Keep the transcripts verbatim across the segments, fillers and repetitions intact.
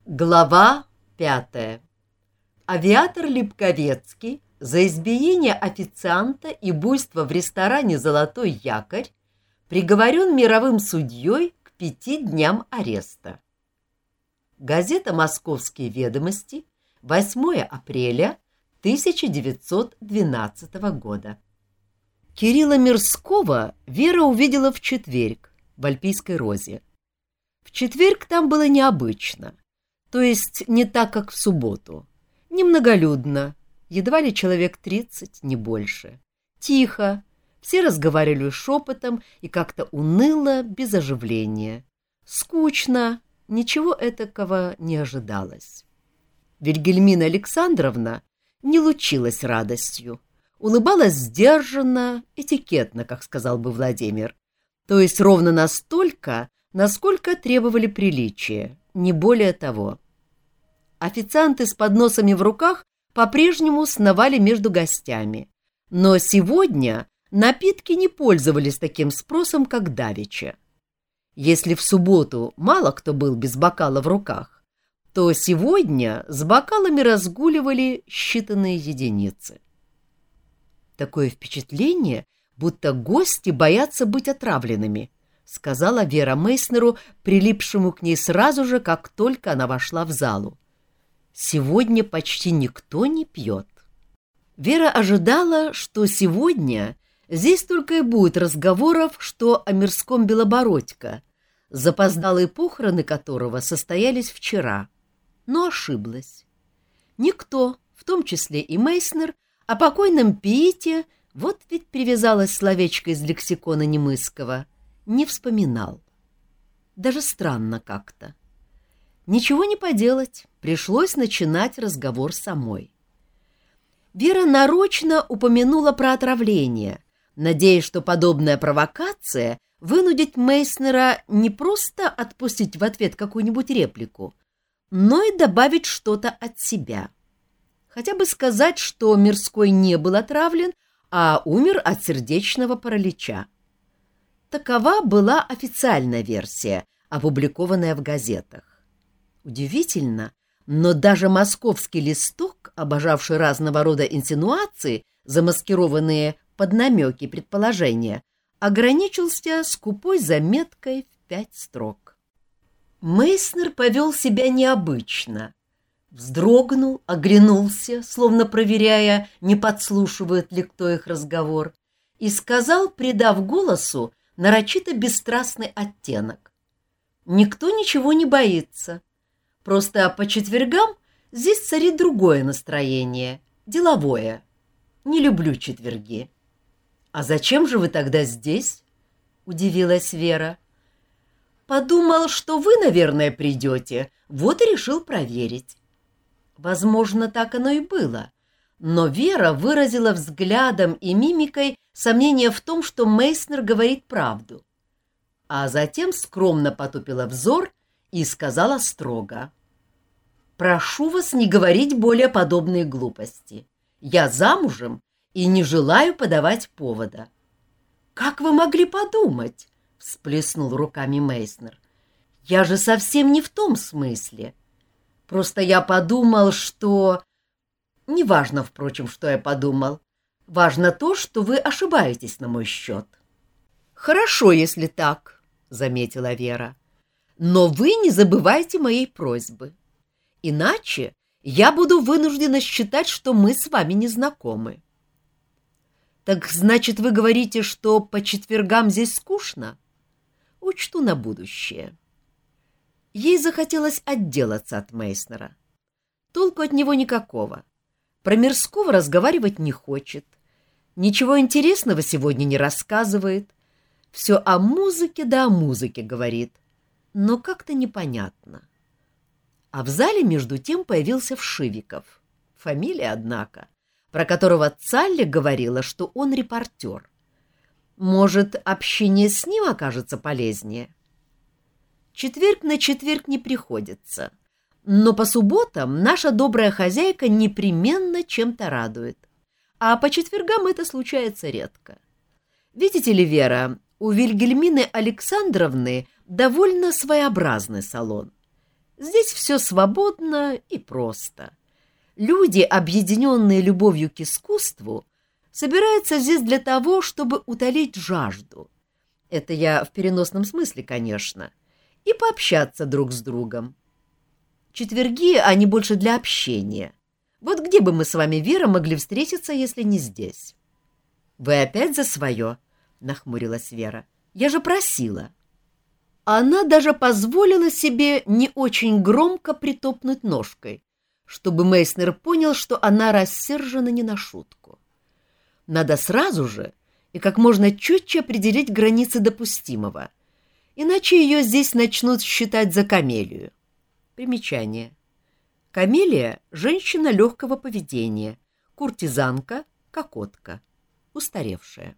Глава пятая. Авиатор Липковецкий за избиение официанта и буйство в ресторане «Золотой якорь» приговорен мировым судьей к пяти дням ареста. Газета «Московские ведомости», восьмое апреля тысяча девятьсот двенадцатого года. Кирилла Мирского Вера увидела в четверг в Альпийской розе. В четверг там было необычно. То есть не так, как в субботу. Немноголюдно, едва ли человек тридцать, не больше. Тихо, все разговаривали шепотом и как-то уныло, без оживления. Скучно, ничего этакого не ожидалось. Вильгельмина Александровна не лучилась радостью, улыбалась сдержанно, этикетно, как сказал бы Владимир, то есть ровно настолько, насколько требовали приличия, не более того. Официанты с подносами в руках по-прежнему сновали между гостями, но сегодня напитки не пользовались таким спросом, как давеча. Если в субботу мало кто был без бокала в руках, то сегодня с бокалами разгуливали считанные единицы. Такое впечатление, будто гости боятся быть отравленными, сказала Вера Мейснеру, прилипшему к ней сразу же, как только она вошла в залу. Сегодня почти никто не пьет. Вера ожидала, что сегодня здесь только и будет разговоров, что о Мирском Белобородько, запоздалые похороны которого состоялись вчера, но ошиблась. Никто, в том числе и Мейснер, о покойном Пиите, вот ведь привязалось словечко из лексикона Немысского, не вспоминал. Даже странно как-то. Ничего не поделать, пришлось начинать разговор самой. Вера нарочно упомянула про отравление, надеясь, что подобная провокация вынудит Мейснера не просто отпустить в ответ какую-нибудь реплику, но и добавить что-то от себя. Хотя бы сказать, что Мирской не был отравлен, а умер от сердечного паралича. Такова была официальная версия, опубликованная в газетах. Удивительно, но даже московский листок, обожавший разного рода инсинуации, замаскированные под намеки и предположения, ограничился скупой заметкой в пять строк. Мейснер повел себя необычно. Вздрогнул, оглянулся, словно проверяя, не подслушивает ли кто их разговор, и сказал, придав голосу нарочито бесстрастный оттенок: «Никто ничего не боится. Просто по четвергам здесь царит другое настроение, деловое. Не люблю четверги». «А зачем же вы тогда здесь?» — удивилась Вера. «Подумал, что вы, наверное, придете, вот и решил проверить». Возможно, так оно и было, но Вера выразила взглядом и мимикой сомнение в том, что Мейснер говорит правду. А затем скромно потупила взор и сказала строго: «Прошу вас не говорить более подобные глупости. Я замужем и не желаю подавать повода». «Как вы могли подумать?» — всплеснул руками Мейснер. «Я же совсем не в том смысле. Просто я подумал, что... Неважно, впрочем, что я подумал. Важно то, что вы ошибаетесь на мой счет». «Хорошо, если так», — заметила Вера. «Но вы не забывайте моей просьбы. Иначе я буду вынуждена считать, что мы с вами не знакомы». «Так значит, вы говорите, что по четвергам здесь скучно?» «Учту на будущее». Ей захотелось отделаться от Мейснера. Толку от него никакого. Про Мирского разговаривать не хочет. Ничего интересного сегодня не рассказывает. Все о музыке да о музыке говорит. Но как-то непонятно. А в зале между тем появился Вшивиков. Фамилия, однако, про которого Цалли говорила, что он репортер. Может, общение с ним окажется полезнее? Четверг на четверг не приходится, но по субботам наша добрая хозяйка непременно чем-то радует, а по четвергам это случается редко. Видите ли, Вера, у Вильгельмины Александровны довольно своеобразный салон. Здесь все свободно и просто. Люди, объединенные любовью к искусству, собираются здесь для того, чтобы утолить жажду. Это я в переносном смысле, конечно. И пообщаться друг с другом. Четверги, они больше для общения. Вот где бы мы с вами, Вера, могли встретиться, если не здесь? — Вы опять за свое? — нахмурилась Вера. — Я же просила. Она даже позволила себе не очень громко притопнуть ножкой, чтобы Мейснер понял, что она рассержена не на шутку. Надо сразу же и как можно четче определить границы допустимого, иначе ее здесь начнут считать за камелию. Примечание. Камелия — женщина легкого поведения, куртизанка, кокотка, устаревшая.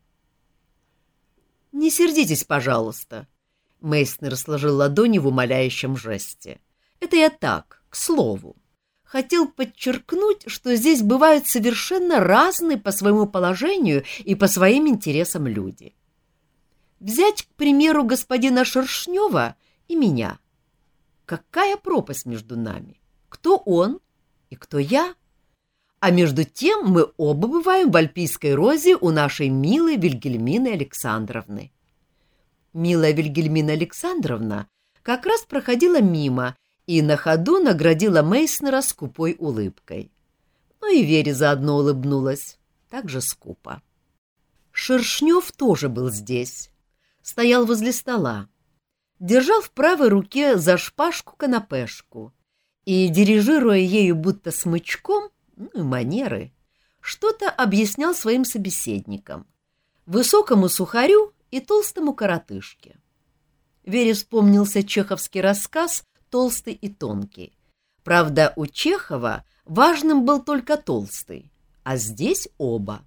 «Не сердитесь, пожалуйста», — Мейснер сложил ладони в умоляющем жесте. «Это я так, к слову. Хотел подчеркнуть, что здесь бывают совершенно разные по своему положению и по своим интересам люди. Взять, к примеру, господина Шершнева и меня. Какая пропасть между нами? Кто он и кто я? А между тем мы оба бываем в Альпийской розе у нашей милой Вильгельмины Александровны. Милая Вильгельмина Александровна как раз проходила мимо и на ходу наградила Мейснера скупой улыбкой. Ну и Вере заодно улыбнулась, так же скупо. Шершнев тоже был здесь, стоял возле стола, держал в правой руке за шпажку-канапешку и, дирижируя ею будто смычком, ну и манеры, что-то объяснял своим собеседникам, высокому сухарю и толстому коротышке. Вере вспомнился чеховский рассказ «Толстый и тонкий». Правда, у Чехова важным был только толстый, а здесь оба.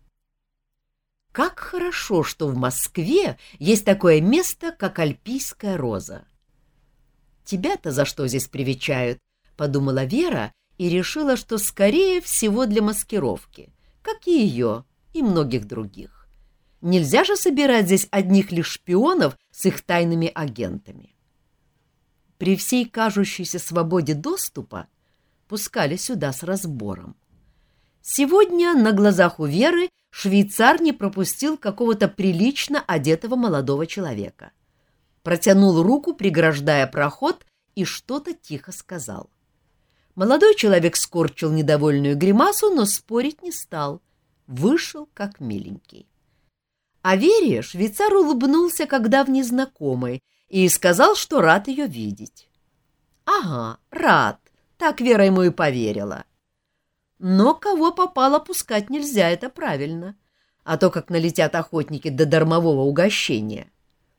Как хорошо, что в Москве есть такое место, как Альпийская роза. «Тебя-то за что здесь привечают?» — подумала Вера и решила, что скорее всего для маскировки, как и ее, и многих других. Нельзя же собирать здесь одних лишь шпионов с их тайными агентами. При всей кажущейся свободе доступа пускали сюда с разбором. Сегодня на глазах у Веры швейцар не пропустил какого-то прилично одетого молодого человека. Протянул руку, преграждая проход, и что-то тихо сказал. Молодой человек скорчил недовольную гримасу, но спорить не стал. Вышел как миленький. А Вере швейцар улыбнулся, как давний знакомый, и сказал, что рад ее видеть. Ага, рад, так Вера ему и поверила. Но кого попало пускать нельзя, это правильно, а то как налетят охотники до дармового угощения.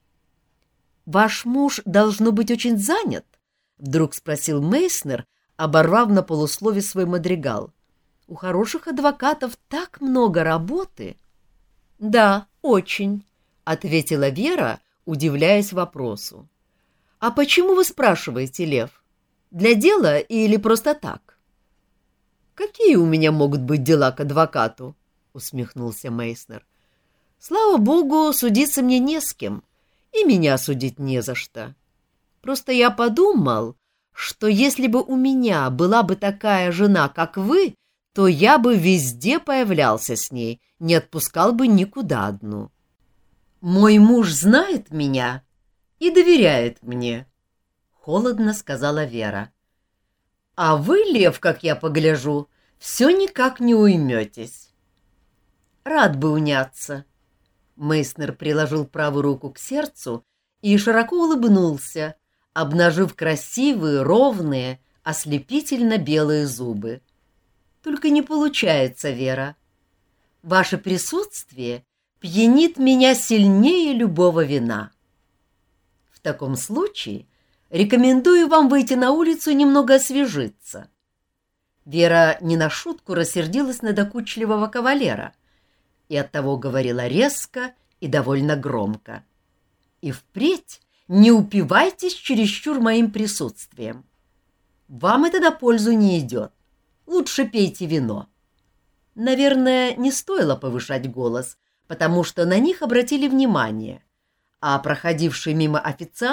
«Ваш муж должно быть очень занят?» — вдруг спросил Мейснер, оборвав на полуслове свой мадригал. «У хороших адвокатов так много работы». «Да, очень», — ответила Вера, удивляясь вопросу. «А почему вы спрашиваете, Лев? Для дела или просто так?» «Какие у меня могут быть дела к адвокату?» — усмехнулся Мейснер. «Слава богу, судиться мне не с кем, и меня судить не за что. Просто я подумал, что если бы у меня была бы такая жена, как вы, то я бы везде появлялся с ней, не отпускал бы никуда одну. Мой муж знает меня и доверяет мне», — холодно сказала Вера. «А вы, Лев, как я погляжу, все никак не уйметесь». «Рад бы уняться». Мейснер приложил правую руку к сердцу и широко улыбнулся, обнажив красивые, ровные, ослепительно белые зубы. «Только не получается, Вера. Ваше присутствие пьянит меня сильнее любого вина. В таком случае рекомендую вам выйти на улицу и немного освежиться». Вера не на шутку рассердилась на докучливого кавалера и оттого говорила резко и довольно громко. «И впредь не упивайтесь чересчур моим присутствием. Вам это на пользу не идет. Лучше пейте вино». Наверное, не стоило повышать голос, потому что на них обратили внимание, а проходивший мимо официант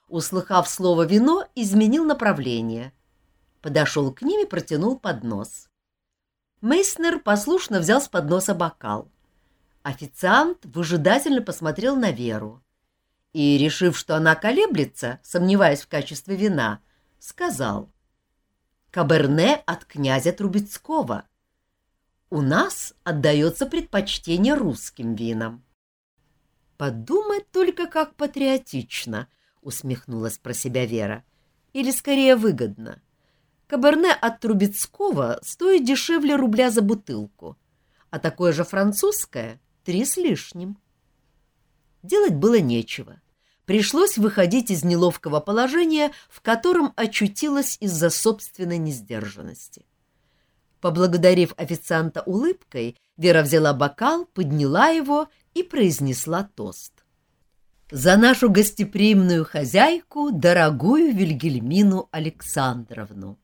услыхав слово «вино», изменил направление. Подошел к ним и протянул поднос. Мейснер послушно взял с подноса бокал. Официант выжидательно посмотрел на Веру и, решив, что она колеблется, сомневаясь в качестве вина, сказал: «Каберне от князя Трубецкого. У нас отдается предпочтение русским винам». «Подумать только, как патриотично», — усмехнулась про себя Вера. «Или, скорее, выгодно. Каберне от Трубецкого стоит дешевле рубля за бутылку, а такое же французское — три с лишним». Делать было нечего. Пришлось выходить из неловкого положения, в котором очутилась из-за собственной несдержанности. Поблагодарив официанта улыбкой, Вера взяла бокал, подняла его и произнесла тост. «За нашу гостеприимную хозяйку, дорогую Вильгельмину Александровну».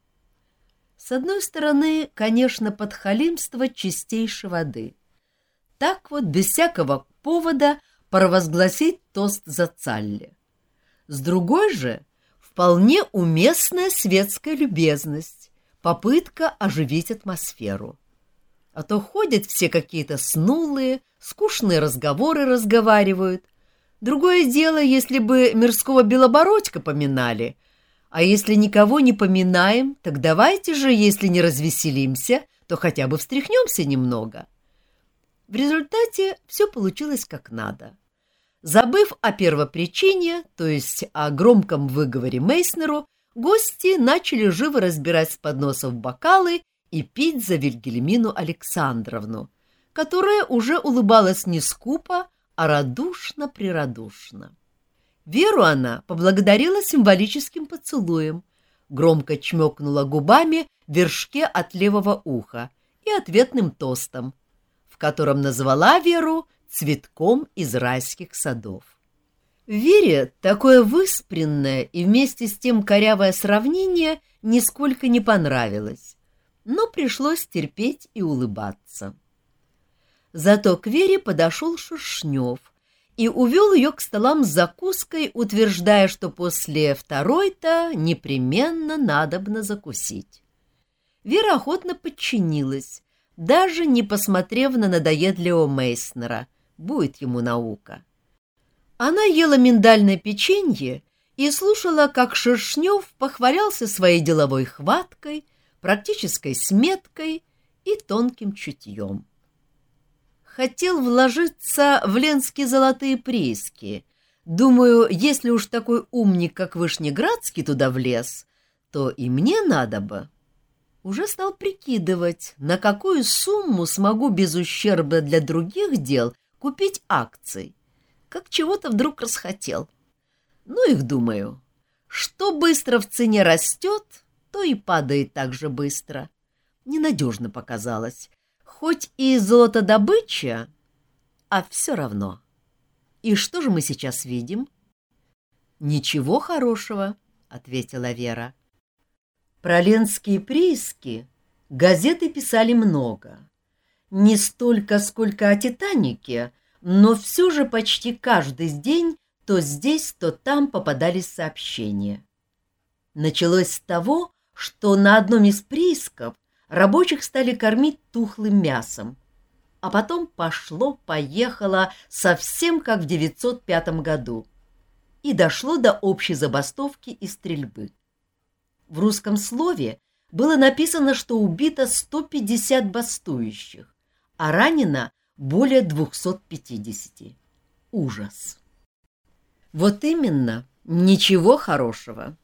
С одной стороны, конечно, подхалимство чистейшей воды. Так вот, без всякого повода, провозгласить тост за Цалли. С другой же, вполне уместная светская любезность, попытка оживить атмосферу. А то ходят все какие-то снулые, скучные разговоры разговаривают. Другое дело, если бы мирского Белобородька поминали. А если никого не поминаем, так давайте же, если не развеселимся, то хотя бы встряхнемся немного. В результате все получилось как надо. Забыв о первопричине, то есть о громком выговоре Мейснеру, гости начали живо разбирать с подносов бокалы и пить за Вильгельмину Александровну, которая уже улыбалась не скупо, а радушно-прирадушно. Веру она поблагодарила символическим поцелуем, громко чмокнула губами в вершке от левого уха и ответным тостом, в котором назвала Веру цветком из райских садов. Вере такое выспренное и вместе с тем корявое сравнение нисколько не понравилось, но пришлось терпеть и улыбаться. Зато к Вере подошел Шершнев и увел ее к столам с закуской, утверждая, что после второй-то непременно надобно закусить. Вера охотно подчинилась, даже не посмотрев на надоедливого Мейснера, будет ему наука. Она ела миндальное печенье и слушала, как Шершнев похвалялся своей деловой хваткой, практической сметкой и тонким чутьем. Хотел вложиться в ленские золотые прииски. Думаю, если уж такой умник, как Вышнеградский, туда влез, то и мне надо бы. Уже стал прикидывать, на какую сумму смогу без ущерба для других дел купить акций. Как чего-то вдруг расхотел. Ну их, думаю, что быстро в цене растет, то и падает так же быстро. Ненадежно показалось. Хоть и золотодобыча, а все равно. И что же мы сейчас видим? Ничего хорошего, ответила Вера. Про ленские прииски газеты писали много. Не столько, сколько о «Титанике», но все же почти каждый день то здесь, то там попадались сообщения. Началось с того, что на одном из приисков рабочих стали кормить тухлым мясом, а потом пошло-поехало совсем как в девятьсот пятом году и дошло до общей забастовки и стрельбы. В русском слове было написано, что убито сто пятьдесят бастующих, а ранено более двухсот пятидесяти. Ужас! Вот именно, ничего хорошего.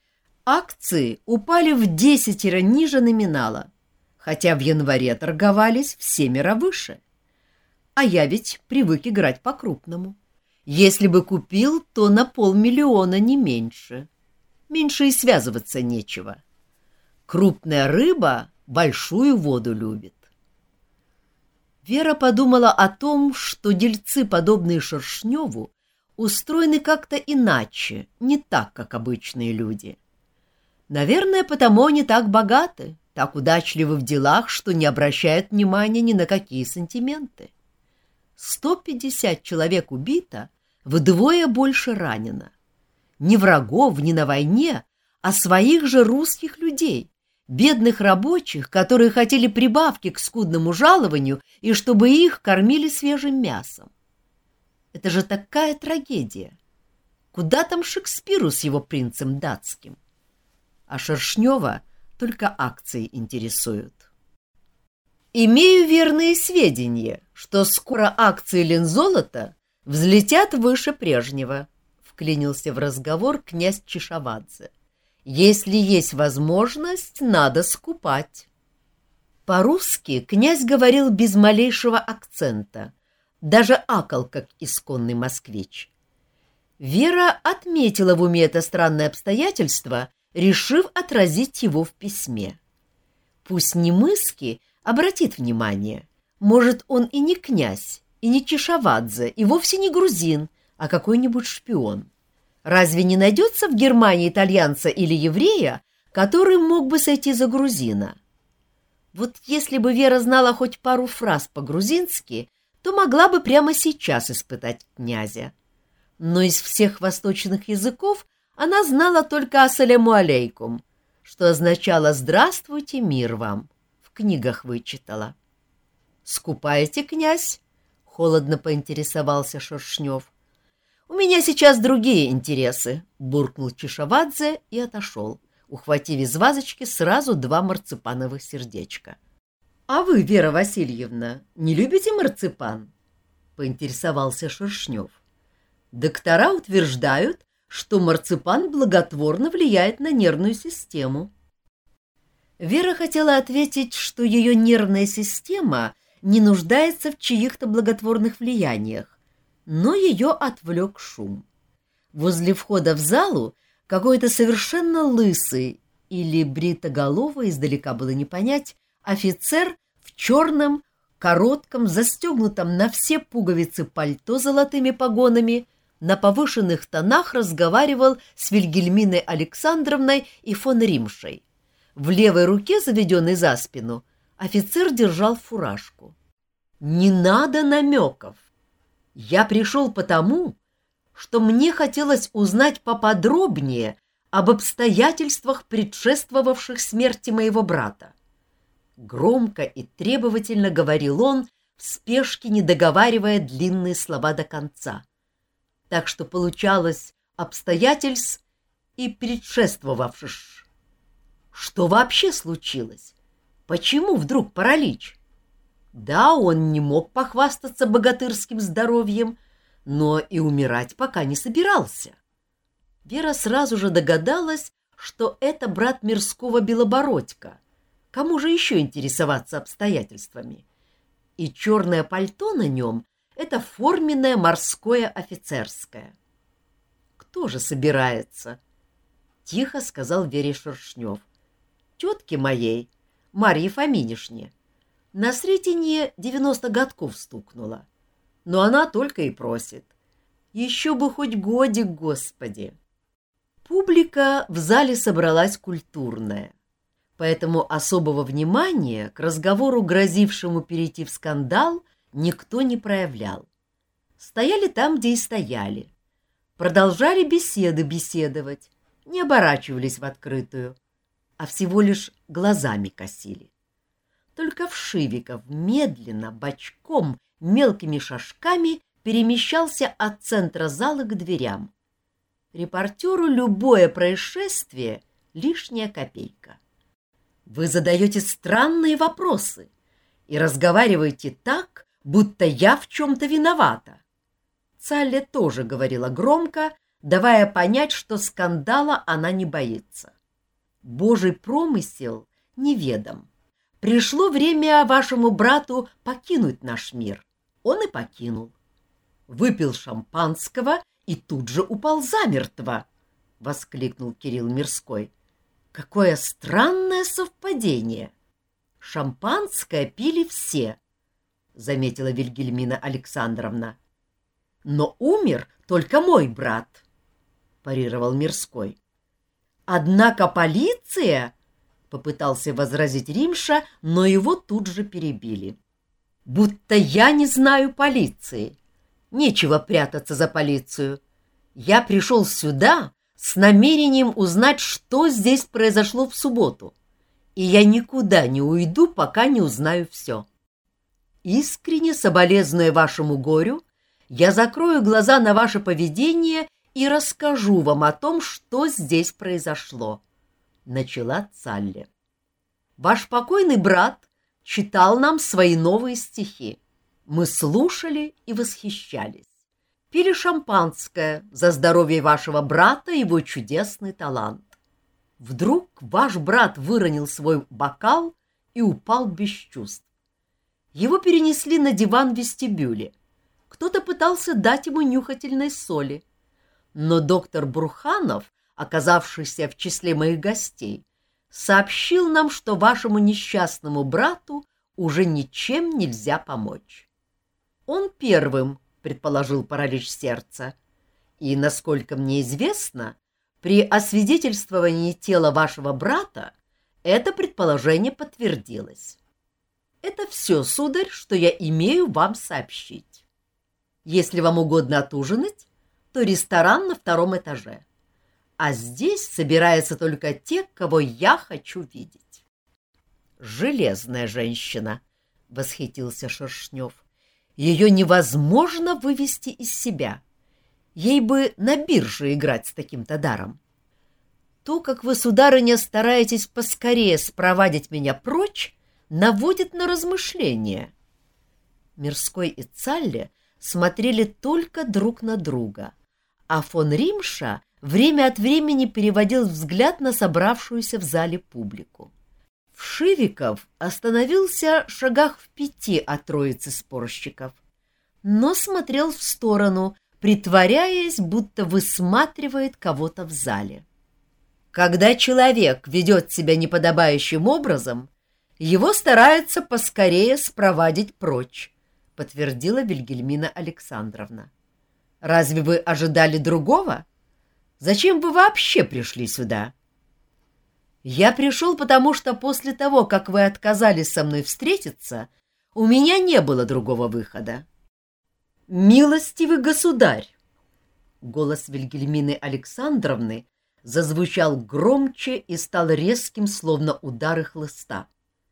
Акции упали в десятеро ниже номинала, хотя в январе торговались в семеро выше. А я ведь привык играть по-крупному. Если бы купил, то на полмиллиона, не меньше. Меньше и связываться нечего. Крупная рыба большую воду любит. Вера подумала о том, что дельцы, подобные Шершневу, устроены как-то иначе, не так, как обычные люди. Наверное, потому они так богаты, так удачливы в делах, что не обращают внимания ни на какие сантименты. Сто пятьдесят человек убито, вдвое больше ранено. ни врагов, ни на войне, а своих же русских людей, бедных рабочих, которые хотели прибавки к скудному жалованию и чтобы их кормили свежим мясом. Это же такая трагедия! Куда там Шекспиру с его принцем датским? А Шершнева только акции интересуют. Имею верные сведения, что скоро акции Лензолота взлетят выше прежнего, вклинился в разговор князь Чишавадзе. Если есть возможность, надо скупать. По-русски князь говорил без малейшего акцента, даже акал, как исконный москвич. Вера отметила в уме это странное обстоятельство, решив отразить его в письме. Пусть Немыский обратит внимание, может, он и не князь, и не Чишавадзе, и вовсе не грузин, а какой-нибудь шпион. Разве не найдется в Германии итальянца или еврея, который мог бы сойти за грузина? Вот если бы Вера знала хоть пару фраз по-грузински, то могла бы прямо сейчас испытать князя. Но из всех восточных языков она знала только «Ассаляму алейкум», что означало «Здравствуйте, мир вам». В книгах вычитала. «Скупаете, князь?» — холодно поинтересовался Шершнев. «У меня сейчас другие интересы», — буркнул Чишавадзе и отошел, ухватив из вазочки сразу два марципановых сердечка. «А вы, Вера Васильевна, не любите марципан?» — поинтересовался Шершнев. «Доктора утверждают, что марципан благотворно влияет на нервную систему». Вера хотела ответить, что ее нервная система не нуждается в чьих-то благотворных влияниях, но ее отвлек шум. Возле входа в залу какой-то совершенно лысый или бритоголовый, издалека было не понять, офицер в черном, коротком, застегнутом на все пуговицы пальто с золотыми погонами, на повышенных тонах разговаривал с Вильгельминой Александровной и фон Римшей. В левой руке, заведенной за спину, офицер держал фуражку. «Не надо намеков! Я пришел потому, что мне хотелось узнать поподробнее об обстоятельствах, предшествовавших смерти моего брата». Громко и требовательно говорил он, в спешке не договаривая длинные слова до конца. Так что получалось обстоятельств и предшествовавших. Что вообще случилось? Почему вдруг паралич? Да, он не мог похвастаться богатырским здоровьем, но и умирать пока не собирался. Вера сразу же догадалась, что это брат Мирского Белобородько. Кому же еще интересоваться обстоятельствами? И черное пальто на нем — это форменное морское офицерское. «Кто же собирается?» — тихо сказал Вере Шершнев. «Тетке моей, Марье Фоминишне. На сретенье девяносто годков стукнуло, но она только и просит. Еще бы хоть годик, Господи!» Публика в зале собралась культурная, поэтому особого внимания к разговору, грозившему перейти в скандал, никто не проявлял. Стояли там, где и стояли. Продолжали беседы беседовать, не оборачивались в открытую, а всего лишь глазами косили. Только Вшивиков медленно, бочком, мелкими шажками перемещался от центра зала к дверям. Репортеру любое происшествие — лишняя копейка. Вы задаете странные вопросы и разговариваете так, будто я в чем-то виновата. Цалле тоже говорила громко, давая понять, что скандала она не боится. Божий промысел неведом. Пришло время вашему брату покинуть наш мир. Он и покинул. Выпил шампанского и тут же упал замертво, — воскликнул Кирилл Мирской. Какое странное совпадение! Шампанское пили все, — заметила Вильгельмина Александровна. Но умер только мой брат, — парировал Мирской. Однако полиция, — попытался возразить Римша, но его тут же перебили. Будто я не знаю полиции. Нечего прятаться за полицию. Я пришел сюда с намерением узнать, что здесь произошло в субботу, и я никуда не уйду, пока не узнаю все. Искренне соболезнуя вашему горю, я закрою глаза на ваше поведение и расскажу вам о том, что здесь произошло», — начала Цалли. «Ваш покойный брат читал нам свои новые стихи. Мы слушали и восхищались. Пили шампанское за здоровье вашего брата и его чудесный талант. Вдруг ваш брат выронил свой бокал и упал без чувств. Его перенесли на диван в вестибюле. Кто-то пытался дать ему нюхательной соли. Но доктор Бурханов, оказавшийся в числе моих гостей, сообщил нам, что вашему несчастному брату уже ничем нельзя помочь. Он первым предположил паралич сердца, и, насколько мне известно, при освидетельствовании тела вашего брата это предположение подтвердилось. Это все, сударь, что я имею вам сообщить. Если вам угодно отужинать, то ресторан на втором этаже. А здесь собираются только те, кого я хочу видеть. «Железная женщина!» — восхитился Шершнев. «Ее невозможно вывести из себя. Ей бы на бирже играть с таким-то даром. То, как вы, сударыня, стараетесь поскорее спровадить меня прочь, наводит на размышления». Мирской и Цалли смотрели только друг на друга, а фон Римша время от времени переводил взгляд на собравшуюся в зале публику. Вшивиков остановился в шагах в пяти от троицы спорщиков, но смотрел в сторону, притворяясь, будто высматривает кого-то в зале. Когда человек ведет себя неподобающим образом, его стараются поскорее спровадить прочь, подтвердила Вильгельмина Александровна. Разве вы ожидали другого? Зачем вы вообще пришли сюда? Я пришел, потому что после того, как вы отказались со мной встретиться, у меня не было другого выхода. Милостивый государь! Голос Вильгельмины Александровны зазвучал громче и стал резким, словно удары хлыста.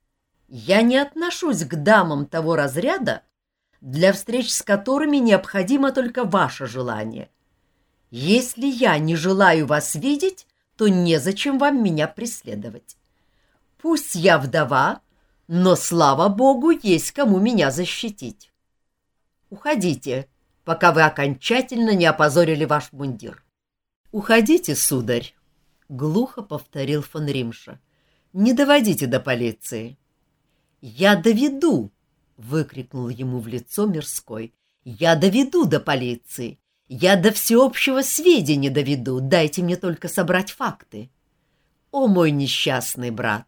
Я не отношусь к дамам того разряда, для встреч с которыми необходимо только ваше желание. Если я не желаю вас видеть, то незачем вам меня преследовать. Пусть я вдова, но, слава богу, есть кому меня защитить. Уходите, пока вы окончательно не опозорили ваш мундир. Уходите, сударь, — глухо повторил фон Римша. Не доводите до полиции. Я доведу, — выкрикнул ему в лицо Мирской. Я доведу до полиции. Я до всеобщего сведения доведу, дайте мне только собрать факты. О, мой несчастный брат!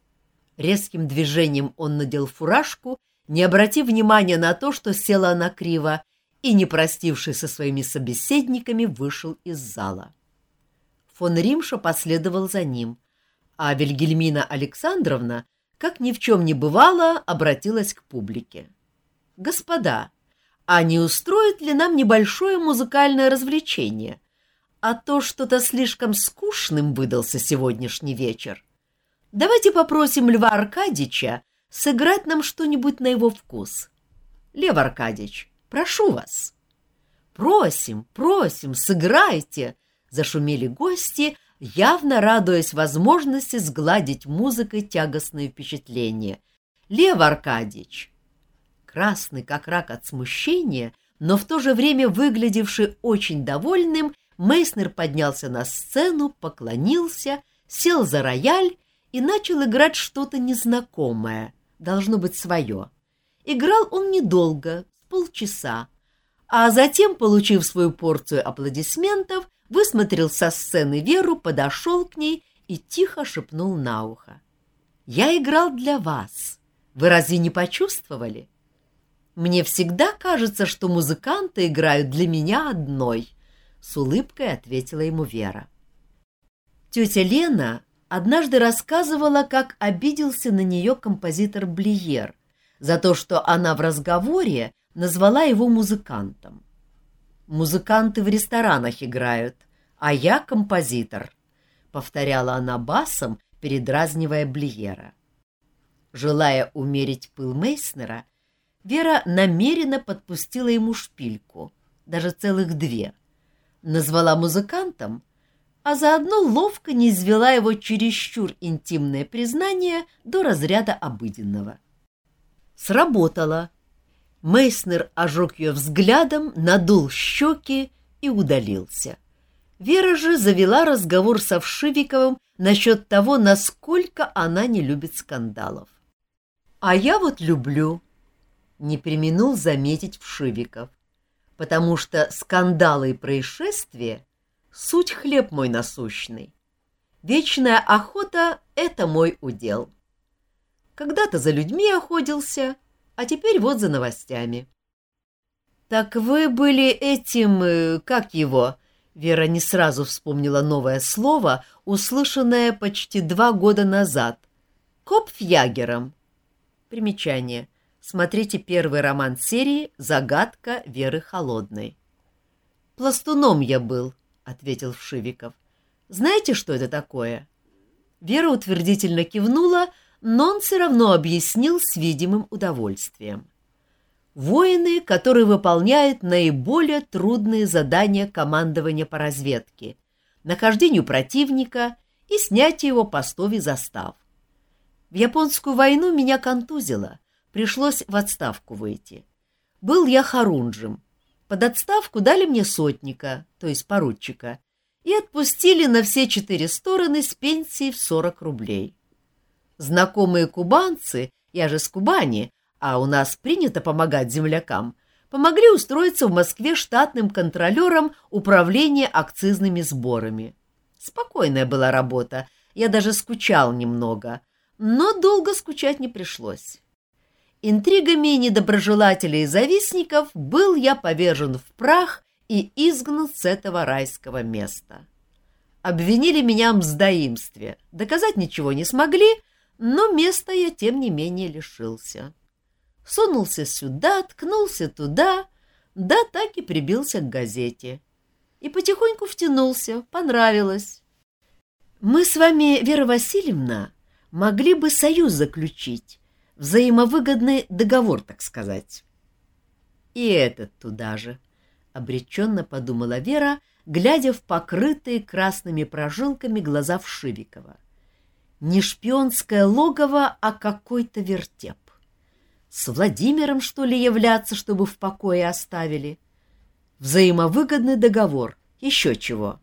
Резким движением он надел фуражку, не обратив внимания на то, что села она криво, и, не простившись со своими собеседниками, вышел из зала. Фон Римша последовал за ним, а Вильгельмина Александровна, как ни в чем не бывало, обратилась к публике. «Господа, а не устроит ли нам небольшое музыкальное развлечение? А то что-то слишком скучным выдался сегодняшний вечер. Давайте попросим Льва Аркадьича сыграть нам что-нибудь на его вкус. Лев Аркадьич, прошу вас». «Просим, просим, сыграйте!» — зашумели гости, явно радуясь возможности сгладить музыкой тягостные впечатления. «Лев Аркадьич!» Красный, как рак от смущения, но в то же время выглядевший очень довольным, Мейснер поднялся на сцену, поклонился, сел за рояль и начал играть что-то незнакомое, должно быть свое. Играл он недолго, с полчаса, а затем, получив свою порцию аплодисментов, высмотрел со сцены Веру, подошел к ней и тихо шепнул на ухо. «Я играл для вас. Вы разве не почувствовали? Мне всегда кажется, что музыканты играют для меня одной», — с улыбкой ответила ему Вера. Тетя Лена однажды рассказывала, как обиделся на нее композитор Блиер за то, что она в разговоре назвала его музыкантом. «Музыканты в ресторанах играют, «А я композитор», — повторяла она басом, передразнивая Блиера. Желая умерить пыл Мейснера, Вера намеренно подпустила ему шпильку, даже целых две, назвала музыкантом, а заодно ловко не извела его чересчур интимное признание до разряда обыденного. Сработало. Мейснер ожег ее взглядом, надул щеки и удалился. Вера же завела разговор со Вшивиковым насчет того, насколько она не любит скандалов. «А я вот люблю», — не преминул заметить Вшивиков, «потому что скандалы и происшествия — суть хлеб мой насущный. Вечная охота — это мой удел. Когда-то за людьми охотился, а теперь вот за новостями». «Так вы были этим, как его?» Вера не сразу вспомнила новое слово, услышанное почти два года назад. «Копфьягером». Примечание. Смотрите первый роман серии «Загадка Веры Холодной». «Пластуном я был», — ответил Вшивиков. «Знаете, что это такое?» Вера утвердительно кивнула, но он все равно объяснил с видимым удовольствием. Воины, которые выполняют наиболее трудные задания командования по разведке, нахождению противника и снятию его постов и застав. В японскую войну меня контузило, пришлось в отставку выйти. Был я хорунжем. Под отставку дали мне сотника, то есть поручика, и отпустили на все четыре стороны с пенсией в сорок рублей. Знакомые кубанцы, я же с Кубани, а у нас принято помогать землякам, помогли устроиться в Москве штатным контролером управления акцизными сборами. Спокойная была работа, я даже скучал немного, но долго скучать не пришлось. Интригами недоброжелателей и завистников был я повержен в прах и изгнан с этого райского места. Обвинили меня в мздоимстве, доказать ничего не смогли, но места я, тем не менее, лишился. Сунулся сюда, ткнулся туда, да так и прибился к газете. И потихоньку втянулся, понравилось. Мы с вами, Вера Васильевна, могли бы союз заключить, взаимовыгодный договор, так сказать. И этот туда же, — обреченно подумала Вера, глядя в покрытые красными прожилками глаза Вшивикова. Не шпионское логово, а какой-то вертеп. С Владимиром, что ли, являться, чтобы в покое оставили? Взаимовыгодный договор, еще чего.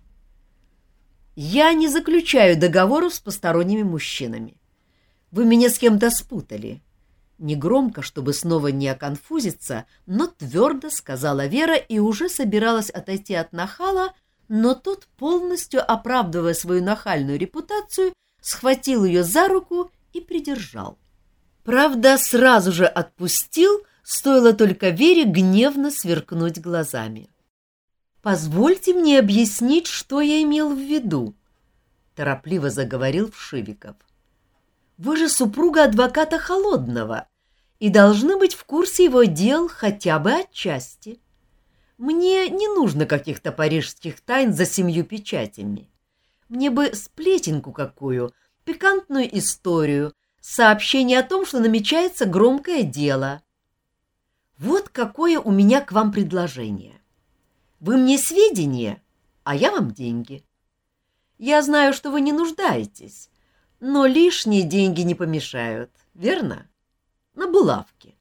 Я не заключаю договоров с посторонними мужчинами. Вы меня с кем-то спутали. Негромко, чтобы снова не оконфузиться, но твердо сказала Вера и уже собиралась отойти от нахала, но тот, полностью оправдывая свою нахальную репутацию, схватил ее за руку и придержал. Правда, сразу же отпустил, стоило только Вере гневно сверкнуть глазами. «Позвольте мне объяснить, что я имел в виду», — торопливо заговорил Вшивиков. «Вы же супруга адвоката Холодного и должны быть в курсе его дел хотя бы отчасти. Мне не нужно каких-то парижских тайн за семью печатями. Мне бы сплетенку какую, пикантную историю, сообщение о том, что намечается громкое дело. Вот какое у меня к вам предложение. Вы мне сведения, а я вам деньги. Я знаю, что вы не нуждаетесь, но лишние деньги не помешают, верно? На булавки.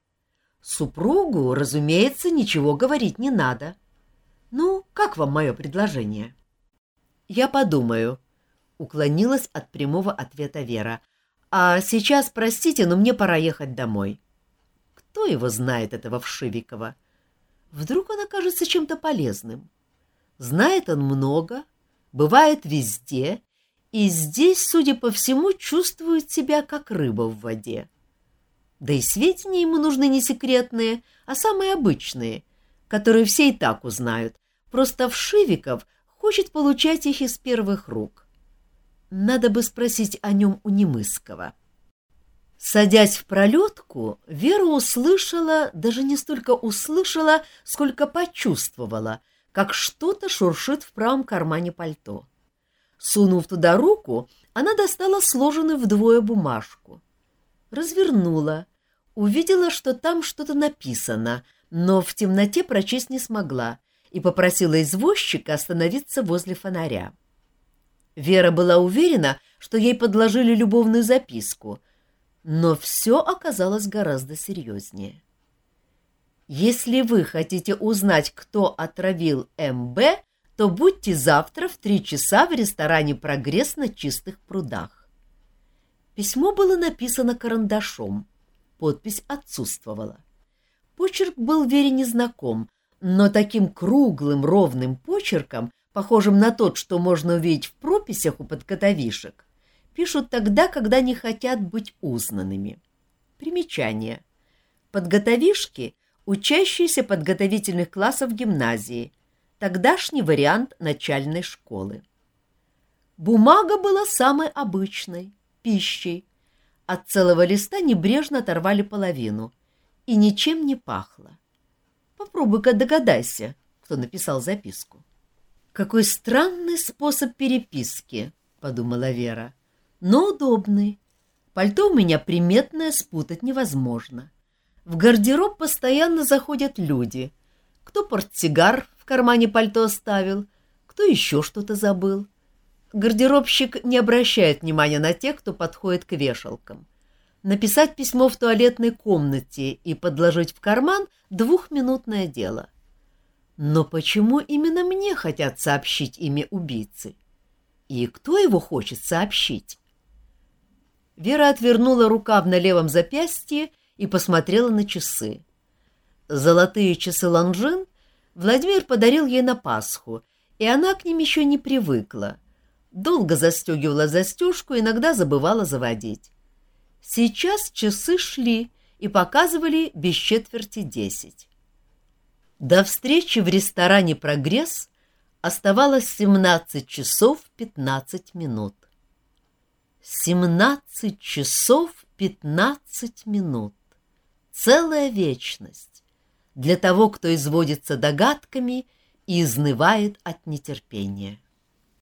Супругу, разумеется, ничего говорить не надо. Ну, как вам мое предложение?» «Я подумаю», — уклонилась от прямого ответа Вера. «А сейчас, простите, но мне пора ехать домой». Кто его знает, этого Вшивикова? Вдруг он окажется чем-то полезным. Знает он много, бывает везде, и здесь, судя по всему, чувствует себя как рыба в воде. Да и сведения ему нужны не секретные, а самые обычные, которые все и так узнают. Просто Вшивиков хочет получать их из первых рук. Надо бы спросить о нем у Немысского. Садясь в пролетку, Вера услышала, даже не столько услышала, сколько почувствовала, как что-то шуршит в правом кармане пальто. Сунув туда руку, она достала сложенную вдвое бумажку. Развернула, увидела, что там что-то написано, но в темноте прочесть не смогла и попросила извозчика остановиться возле фонаря. Вера была уверена, что ей подложили любовную записку, но все оказалось гораздо серьезнее. «Если вы хотите узнать, кто отравил эм бэ, то будьте завтра в три часа в ресторане «Прогресс» на Чистых прудах». Письмо было написано карандашом, подпись отсутствовала. Почерк был Вере незнаком, но таким круглым ровным почерком, похожим на тот, что можно увидеть в прописях у подготовишек, пишут тогда, когда не хотят быть узнанными. Примечание. Подготовишки — учащиеся подготовительных классов гимназии, тогдашний вариант начальной школы. Бумага была самой обычной, пищей. От целого листа небрежно оторвали половину, и ничем не пахло. Попробуй-ка догадайся, кто написал записку. «Какой странный способ переписки», — подумала Вера, — «но удобный. Пальто у меня приметное, спутать невозможно. В гардероб постоянно заходят люди. Кто портсигар в кармане пальто оставил, кто еще что-то забыл. Гардеробщик не обращает внимания на тех, кто подходит к вешалкам. Написать письмо в туалетной комнате и подложить в карман — двухминутное дело. Но почему именно мне хотят сообщить имя убийцы? И кто его хочет сообщить?» Вера отвернула рукав на левом запястье и посмотрела на часы. Золотые часы Лонжин Владимир подарил ей на Пасху, и она к ним еще не привыкла. Долго застегивала застежку, иногда забывала заводить. Сейчас часы шли и показывали без четверти десять. До встречи в ресторане «Прогресс» оставалось семнадцать часов пятнадцать минут. семнадцать часов пятнадцать минут. Целая вечность для того, кто изводится догадками и изнывает от нетерпения.